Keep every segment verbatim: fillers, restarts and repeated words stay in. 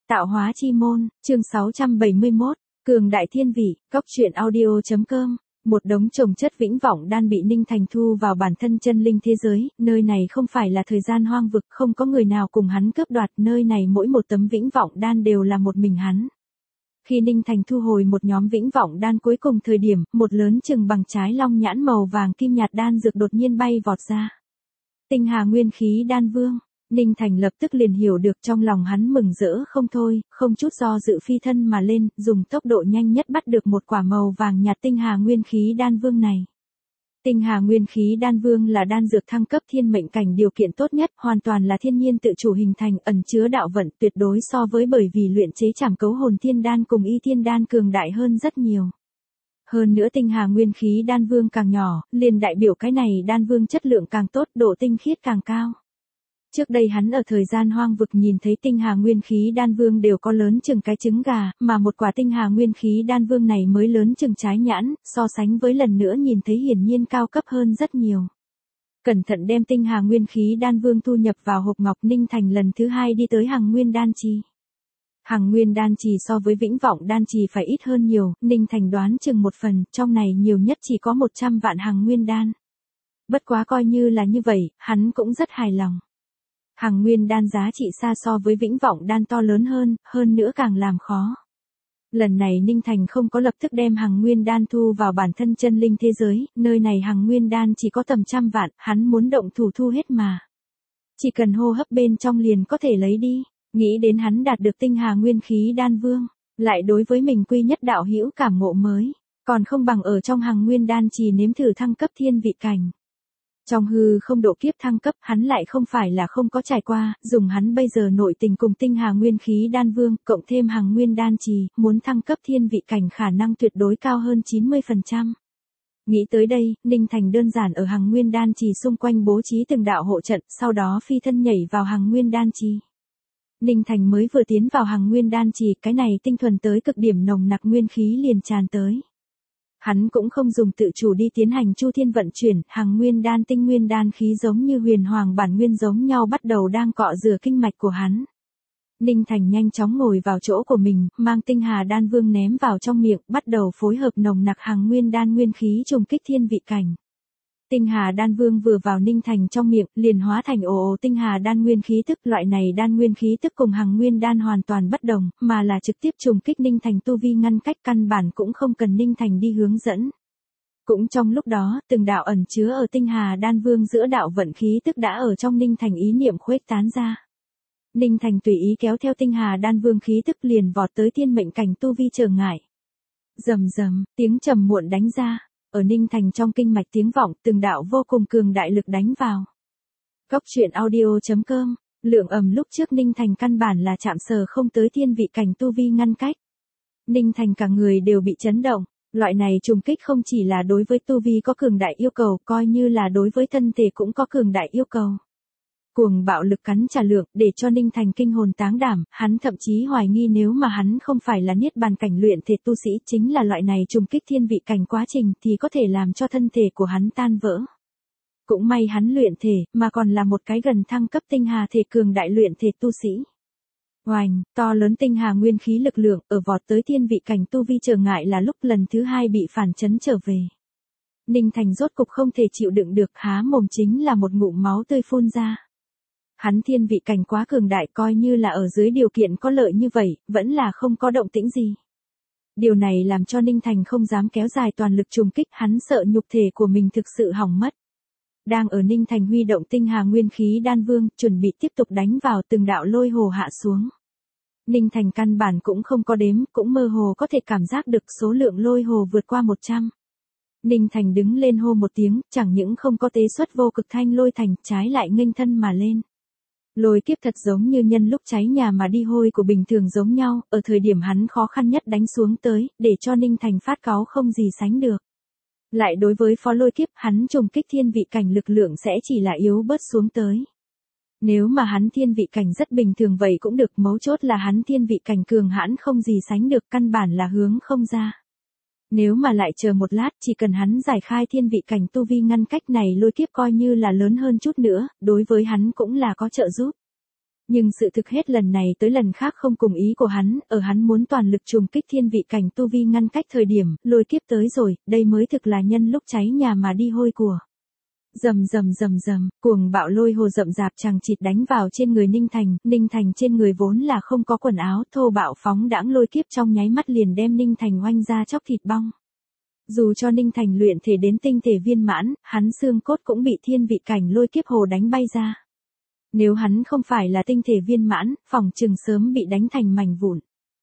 Tạo hóa chi môn, chương sáu trăm bảy mươi mốt, cường đại thiên vị, cóc truyện audio.com. Một đống chồng chất vĩnh vọng đan bị Ninh Thành thu vào bản thân chân linh thế giới, nơi này không phải là thời gian hoang vực, không có người nào cùng hắn cướp đoạt, nơi này mỗi một tấm vĩnh vọng đan đều là một mình hắn. Khi Ninh Thành thu hồi một nhóm vĩnh vọng đan cuối cùng thời điểm, một lớn chừng bằng trái long nhãn màu vàng kim nhạt đan dược đột nhiên bay vọt ra. Tinh Hà Nguyên Khí Đan Vương. Ninh Thành lập tức liền hiểu được, trong lòng hắn mừng rỡ không thôi, không chút do dự phi thân mà lên, dùng tốc độ nhanh nhất bắt được một quả màu vàng nhạt Tinh Hà Nguyên Khí Đan Vương này. Tinh Hà Nguyên Khí Đan Vương là đan dược thăng cấp thiên mệnh cảnh điều kiện tốt nhất, hoàn toàn là thiên nhiên tự chủ hình thành, ẩn chứa đạo vận, tuyệt đối so với bởi vì luyện chế Trảm Cấu Hồn Thiên Đan cùng Y Thiên Đan cường đại hơn rất nhiều. Hơn nữa Tinh Hà Nguyên Khí Đan Vương càng nhỏ, liền đại biểu cái này đan vương chất lượng càng tốt, độ tinh khiết càng cao. Trước đây hắn ở thời gian hoang vực nhìn thấy Tinh Hà Nguyên Khí Đan Vương đều có lớn chừng cái trứng gà, mà một quả Tinh Hà Nguyên Khí Đan Vương này mới lớn chừng trái nhãn, so sánh với lần nữa nhìn thấy hiển nhiên cao cấp hơn rất nhiều. Cẩn thận đem Tinh Hà Nguyên Khí Đan Vương thu nhập vào hộp ngọc, Ninh Thành lần thứ hai đi tới Hằng Nguyên Đan Trì. Hằng Nguyên Đan Trì so với Vĩnh Vọng Đan Trì phải ít hơn nhiều, Ninh Thành đoán chừng một phần, trong này nhiều nhất chỉ có một trăm vạn Hằng Nguyên Đan. Bất quá coi như là như vậy, hắn cũng rất hài lòng. Hằng Nguyên Đan giá trị xa so với Vĩnh Vọng Đan to lớn hơn, hơn nữa càng làm khó. Lần này Ninh Thành không có lập tức đem Hằng Nguyên Đan thu vào bản thân chân linh thế giới, nơi này Hằng Nguyên Đan chỉ có tầm trăm vạn, hắn muốn động thủ thu hết mà. Chỉ cần hô hấp bên trong liền có thể lấy đi, nghĩ đến hắn đạt được Tinh Hà Nguyên Khí Đan Vương, lại đối với mình quy nhất đạo hữu cảm ngộ mới, còn không bằng ở trong Hằng Nguyên Đan Trì nếm thử thăng cấp thiên vị cảnh. Trong hư không độ kiếp thăng cấp, hắn lại không phải là không có trải qua, dùng hắn bây giờ nội tình cùng Tinh Hà Nguyên Khí Đan Vương, cộng thêm Hằng Nguyên Đan Trì, muốn thăng cấp thiên vị cảnh khả năng tuyệt đối cao hơn chín mươi phần trăm. Nghĩ tới đây, Ninh Thành đơn giản ở Hằng Nguyên Đan Trì xung quanh bố trí từng đạo hộ trận, sau đó phi thân nhảy vào Hằng Nguyên Đan Trì. Ninh Thành mới vừa tiến vào Hằng Nguyên Đan Trì, cái này tinh thuần tới cực điểm nồng nặc nguyên khí liền tràn tới. Hắn cũng không dùng tự chủ đi tiến hành chu thiên vận chuyển, Hằng Nguyên Đan tinh nguyên đan khí giống như huyền hoàng bản nguyên giống nhau bắt đầu đang cọ rửa kinh mạch của hắn. Ninh Thành nhanh chóng ngồi vào chỗ của mình, mang Tinh Hà Đan Vương ném vào trong miệng, bắt đầu phối hợp nồng nặc Hằng Nguyên Đan nguyên khí trùng kích thiên vị cảnh. Tinh Hà Đan Vương vừa vào Ninh Thành trong miệng, liền hóa thành ồ ồ Tinh Hà Đan nguyên khí tức, loại này đan nguyên khí tức cùng Hằng Nguyên Đan hoàn toàn bất đồng, mà là trực tiếp trùng kích Ninh Thành tu vi ngăn cách, căn bản cũng không cần Ninh Thành đi hướng dẫn. Cũng trong lúc đó, từng đạo ẩn chứa ở Tinh Hà Đan Vương giữa đạo vận khí tức đã ở trong Ninh Thành ý niệm khuếch tán ra. Ninh Thành tùy ý kéo theo Tinh Hà Đan Vương khí tức liền vọt tới thiên mệnh cảnh tu vi trở ngại. Rầm rầm, tiếng trầm muộn đánh ra. Ở Ninh Thành trong kinh mạch tiếng vọng, từng đạo vô cùng cường đại lực đánh vào. Cóc truyện audio.com, lượng ầm lúc trước Ninh Thành căn bản là chạm sờ không tới thiên vị cảnh tu vi ngăn cách. Ninh Thành cả người đều bị chấn động, loại này trùng kích không chỉ là đối với tu vi có cường đại yêu cầu, coi như là đối với thân thể cũng có cường đại yêu cầu. Cuồng bạo lực cắn trả lượng, để cho Ninh Thành kinh hồn táng đảm, hắn thậm chí hoài nghi nếu mà hắn không phải là niết bàn cảnh luyện thể tu sĩ, chính là loại này trùng kích thiên vị cảnh quá trình thì có thể làm cho thân thể của hắn tan vỡ. Cũng may hắn luyện thể, mà còn là một cái gần thăng cấp tinh hà thể cường đại luyện thể tu sĩ. Oành, to lớn Tinh Hà nguyên khí lực lượng, ở vọt tới thiên vị cảnh tu vi trở ngại là lúc lần thứ hai bị phản chấn trở về. Ninh Thành rốt cục không thể chịu đựng được, há mồm chính là một ngụm máu tươi phun ra. Hắn thiên vị cảnh quá cường đại, coi như là ở dưới điều kiện có lợi như vậy, vẫn là không có động tĩnh gì. Điều này làm cho Ninh Thành không dám kéo dài toàn lực trùng kích, hắn sợ nhục thể của mình thực sự hỏng mất. Đang ở Ninh Thành huy động Tinh Hà Nguyên Khí Đan Vương, chuẩn bị tiếp tục đánh vào, từng đạo lôi hồ hạ xuống. Ninh Thành căn bản cũng không có đếm, cũng mơ hồ có thể cảm giác được số lượng lôi hồ vượt qua một trăm. Ninh Thành đứng lên hô một tiếng, chẳng những không có tế xuất vô cực thanh lôi thành, trái lại nghênh thân mà lên. Lôi kiếp thật giống như nhân lúc cháy nhà mà đi hôi của bình thường giống nhau, ở thời điểm hắn khó khăn nhất đánh xuống tới, để cho Ninh Thành phát cáu không gì sánh được. Lại đối với phó lôi kiếp, hắn trùng kích thiên vị cảnh lực lượng sẽ chỉ là yếu bớt xuống tới. Nếu mà hắn thiên vị cảnh rất bình thường vậy cũng được, mấu chốt là hắn thiên vị cảnh cường hãn không gì sánh được, căn bản là hướng không ra. Nếu mà lại chờ một lát, chỉ cần hắn giải khai thiên vị cảnh tu vi ngăn cách này, lôi kiếp coi như là lớn hơn chút nữa, đối với hắn cũng là có trợ giúp. Nhưng sự thực hết lần này tới lần khác không cùng ý của hắn, ở hắn muốn toàn lực trùng kích thiên vị cảnh tu vi ngăn cách thời điểm, lôi kiếp tới rồi, đây mới thực là nhân lúc cháy nhà mà đi hôi của. Rầm rầm rầm rầm, cuồng bạo lôi hồ rậm rạp chằng chịt đánh vào trên người Ninh Thành, Ninh Thành trên người vốn là không có quần áo, thô bạo phóng đãng lôi kiếp trong nháy mắt liền đem Ninh Thành oanh ra chóc thịt bong. Dù cho Ninh Thành luyện thể đến tinh thể viên mãn, hắn xương cốt cũng bị thiên vị cảnh lôi kiếp hồ đánh bay ra. Nếu hắn không phải là tinh thể viên mãn, phỏng chừng sớm bị đánh thành mảnh vụn.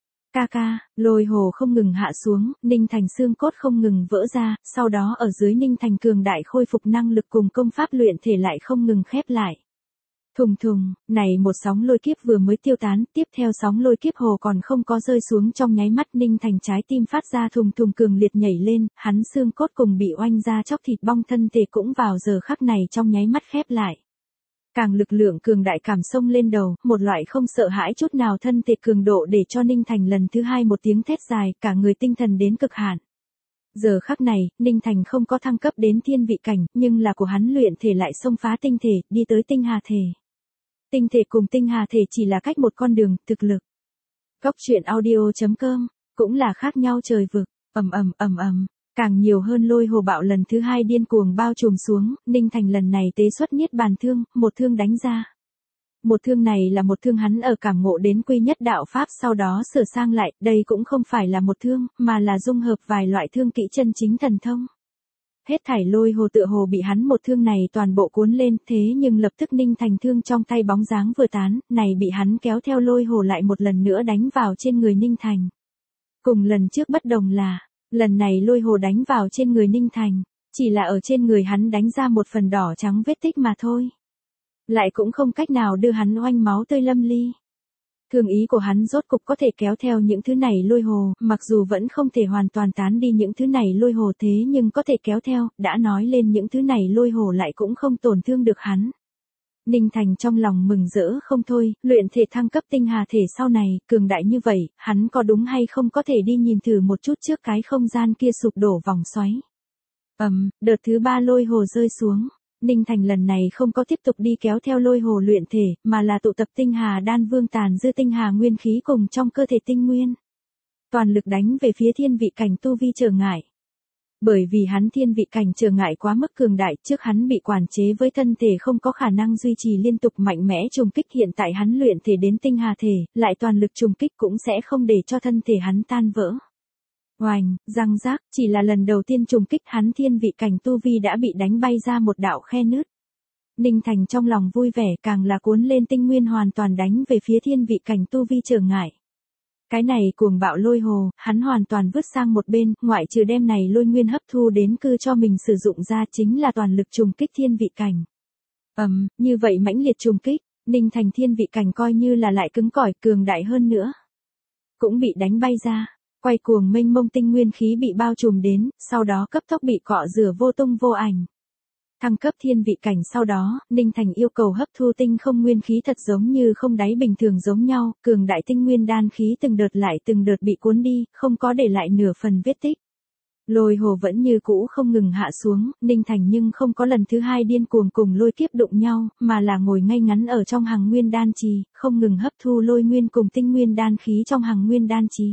Ca ca, lôi hồ không ngừng hạ xuống, Ninh Thành xương cốt không ngừng vỡ ra, sau đó ở dưới Ninh Thành cường đại khôi phục năng lực cùng công pháp luyện thể lại không ngừng khép lại. Thùng thùng, này một sóng lôi kiếp vừa mới tiêu tán, tiếp theo sóng lôi kiếp hồ còn không có rơi xuống trong nháy mắt Ninh Thành trái tim phát ra thùng thùng cường liệt nhảy lên, hắn xương cốt cùng bị oanh ra chóc thịt bong thân thể cũng vào giờ khắc này trong nháy mắt khép lại. Càng lực lượng cường đại cảm xông lên đầu, một loại không sợ hãi chút nào thân thể cường độ để cho Ninh Thành lần thứ hai một tiếng thét dài, cả người tinh thần đến cực hạn. Giờ khắc này, Ninh Thành không có thăng cấp đến thiên vị cảnh, nhưng là của hắn luyện thể lại xông phá tinh thể, đi tới tinh hà thể. Tinh thể cùng tinh hà thể chỉ là cách một con đường, thực lực. Góc truyện audio chấm com, cũng là khác nhau trời vực, ầm ầm ầm ầm. Càng nhiều hơn lôi hồ bạo lần thứ hai điên cuồng bao trùm xuống, Ninh Thành lần này tế xuất niết bàn thương, một thương đánh ra. Một thương này là một thương hắn ở cảm ngộ đến quy nhất đạo pháp sau đó sửa sang lại, đây cũng không phải là một thương, mà là dung hợp vài loại thương kỹ chân chính thần thông. Hết thảy lôi hồ tựa hồ bị hắn một thương này toàn bộ cuốn lên, thế nhưng lập tức Ninh Thành thương trong tay bóng dáng vừa tán, này bị hắn kéo theo lôi hồ lại một lần nữa đánh vào trên người Ninh Thành. Cùng lần trước bất đồng là, lần này lôi hồ đánh vào trên người Ninh Thành, chỉ là ở trên người hắn đánh ra một phần đỏ trắng vết tích mà thôi. Lại cũng không cách nào đưa hắn oanh máu tươi lâm ly. Thương ý của hắn rốt cục có thể kéo theo những thứ này lôi hồ, mặc dù vẫn không thể hoàn toàn tán đi những thứ này lôi hồ thế nhưng có thể kéo theo, đã nói lên những thứ này lôi hồ lại cũng không tổn thương được hắn. Ninh Thành trong lòng mừng rỡ không thôi, luyện thể thăng cấp tinh hà thể sau này, cường đại như vậy, hắn có đúng hay không có thể đi nhìn thử một chút trước cái không gian kia sụp đổ vòng xoáy. Ầm, um, đợt thứ ba lôi hồ rơi xuống. Ninh Thành lần này không có tiếp tục đi kéo theo lôi hồ luyện thể, mà là tụ tập tinh hà đan vương tàn dư tinh hà nguyên khí cùng trong cơ thể tinh nguyên. Toàn lực đánh về phía thiên vị cảnh tu vi trở ngại. Bởi vì hắn thiên vị cảnh trở ngại quá mức cường đại, trước hắn bị quản chế với thân thể không có khả năng duy trì liên tục mạnh mẽ trùng kích, hiện tại hắn luyện thể đến tinh hà thể, lại toàn lực trùng kích cũng sẽ không để cho thân thể hắn tan vỡ. Oành, răng rác, chỉ là lần đầu tiên trùng kích hắn thiên vị cảnh tu vi đã bị đánh bay ra một đạo khe nứt. Ninh Thành trong lòng vui vẻ càng là cuốn lên tinh nguyên hoàn toàn đánh về phía thiên vị cảnh tu vi trở ngại. Cái này cuồng bạo lôi hồ, hắn hoàn toàn vứt sang một bên, ngoại trừ đem này lôi nguyên hấp thu đến cư cho mình sử dụng ra chính là toàn lực trùng kích thiên vị cảnh. Ầm, um, như vậy mãnh liệt trùng kích, Ninh Thành thiên vị cảnh coi như là lại cứng cỏi cường đại hơn nữa. Cũng bị đánh bay ra. Quay cuồng mênh mông tinh nguyên khí bị bao trùm đến, sau đó cấp tốc bị cọ rửa vô tung vô ảnh. Thăng cấp thiên vị cảnh sau đó, Ninh Thành yêu cầu hấp thu tinh không nguyên khí thật giống như không đáy bình thường giống nhau, cường đại tinh nguyên đan khí từng đợt lại từng đợt bị cuốn đi, không có để lại nửa phần vết tích. Lôi hồ vẫn như cũ không ngừng hạ xuống, Ninh Thành nhưng không có lần thứ hai điên cuồng cùng lôi kiếp đụng nhau, mà là ngồi ngay ngắn ở trong hằng nguyên đan trì, không ngừng hấp thu lôi nguyên cùng tinh nguyên đan khí trong hằng nguyên đan trì.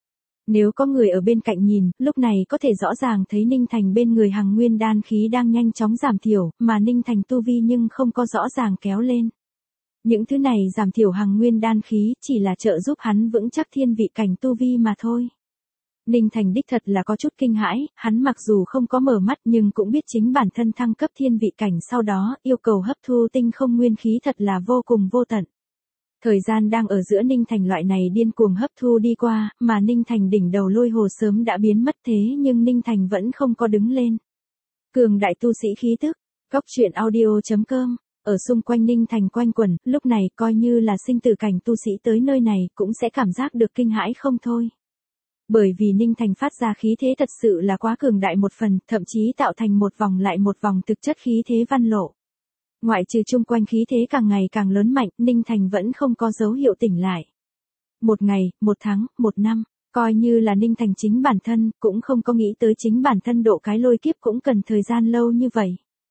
Nếu có người ở bên cạnh nhìn, lúc này có thể rõ ràng thấy Ninh Thành bên người hằng nguyên đan khí đang nhanh chóng giảm thiểu, mà Ninh Thành tu vi nhưng không có rõ ràng kéo lên. Những thứ này giảm thiểu hằng nguyên đan khí chỉ là trợ giúp hắn vững chắc thiên vị cảnh tu vi mà thôi. Ninh Thành đích thật là có chút kinh hãi, hắn mặc dù không có mở mắt nhưng cũng biết chính bản thân thăng cấp thiên vị cảnh sau đó, yêu cầu hấp thu tinh không nguyên khí thật là vô cùng vô tận. Thời gian đang ở giữa Ninh Thành loại này điên cuồng hấp thu đi qua, mà Ninh Thành đỉnh đầu lôi hồ sớm đã biến mất thế nhưng Ninh Thành vẫn không có đứng lên. Cường đại tu sĩ khí tức, góc truyện audio chấm com, ở xung quanh Ninh Thành quanh quẩn, lúc này coi như là sinh tử cảnh tu sĩ tới nơi này cũng sẽ cảm giác được kinh hãi không thôi. Bởi vì Ninh Thành phát ra khí thế thật sự là quá cường đại một phần, thậm chí tạo thành một vòng lại một vòng thực chất khí thế văn lộ. Ngoại trừ chung quanh khí thế càng ngày càng lớn mạnh, Ninh Thành vẫn không có dấu hiệu tỉnh lại. Một ngày, một tháng, một năm, coi như là Ninh Thành chính bản thân, cũng không có nghĩ tới chính bản thân độ cái lôi kiếp cũng cần thời gian lâu như vậy.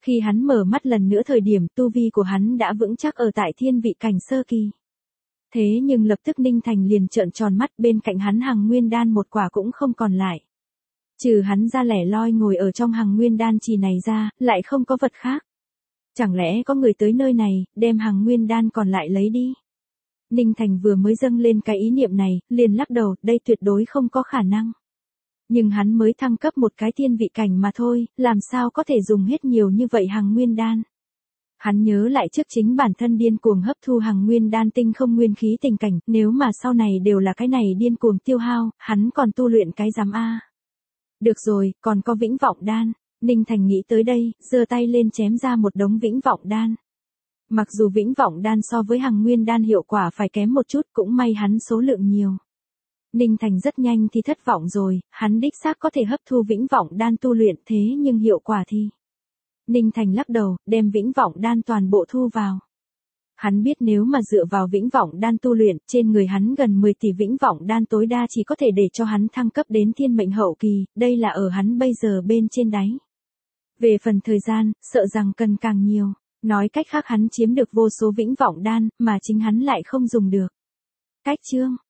Khi hắn mở mắt lần nữa thời điểm tu vi của hắn đã vững chắc ở tại thiên vị cảnh sơ kỳ. Thế nhưng lập tức Ninh Thành liền trợn tròn mắt, bên cạnh hắn hằng nguyên đan một quả cũng không còn lại. Trừ hắn ra lẻ loi ngồi ở trong hằng nguyên đan trì này ra, lại không có vật khác. Chẳng lẽ có người tới nơi này, đem hằng nguyên đan còn lại lấy đi? Ninh Thành vừa mới dâng lên cái ý niệm này, liền lắc đầu, đây tuyệt đối không có khả năng. Nhưng hắn mới thăng cấp một cái thiên vị cảnh mà thôi, làm sao có thể dùng hết nhiều như vậy hằng nguyên đan. Hắn nhớ lại trước chính bản thân điên cuồng hấp thu hằng nguyên đan tinh không nguyên khí tình cảnh, nếu mà sau này đều là cái này điên cuồng tiêu hao, hắn còn tu luyện cái giám a. Được rồi, còn có vĩnh vọng đan. Ninh Thành nghĩ tới đây, giơ tay lên chém ra một đống vĩnh vọng đan. Mặc dù vĩnh vọng đan so với hằng nguyên đan hiệu quả phải kém một chút, cũng may hắn số lượng nhiều. Ninh Thành rất nhanh thì thất vọng rồi, hắn đích xác có thể hấp thu vĩnh vọng đan tu luyện, thế nhưng hiệu quả thì... Ninh Thành lắc đầu, đem vĩnh vọng đan toàn bộ thu vào. Hắn biết nếu mà dựa vào vĩnh vọng đan tu luyện, trên người hắn gần mười tỷ vĩnh vọng đan tối đa chỉ có thể để cho hắn thăng cấp đến thiên mệnh hậu kỳ, đây là ở hắn bây giờ bên trên đáy. Về phần thời gian, sợ rằng cần càng nhiều. Nói cách khác hắn chiếm được vô số vĩnh vọng đan, mà chính hắn lại không dùng được. Cách chương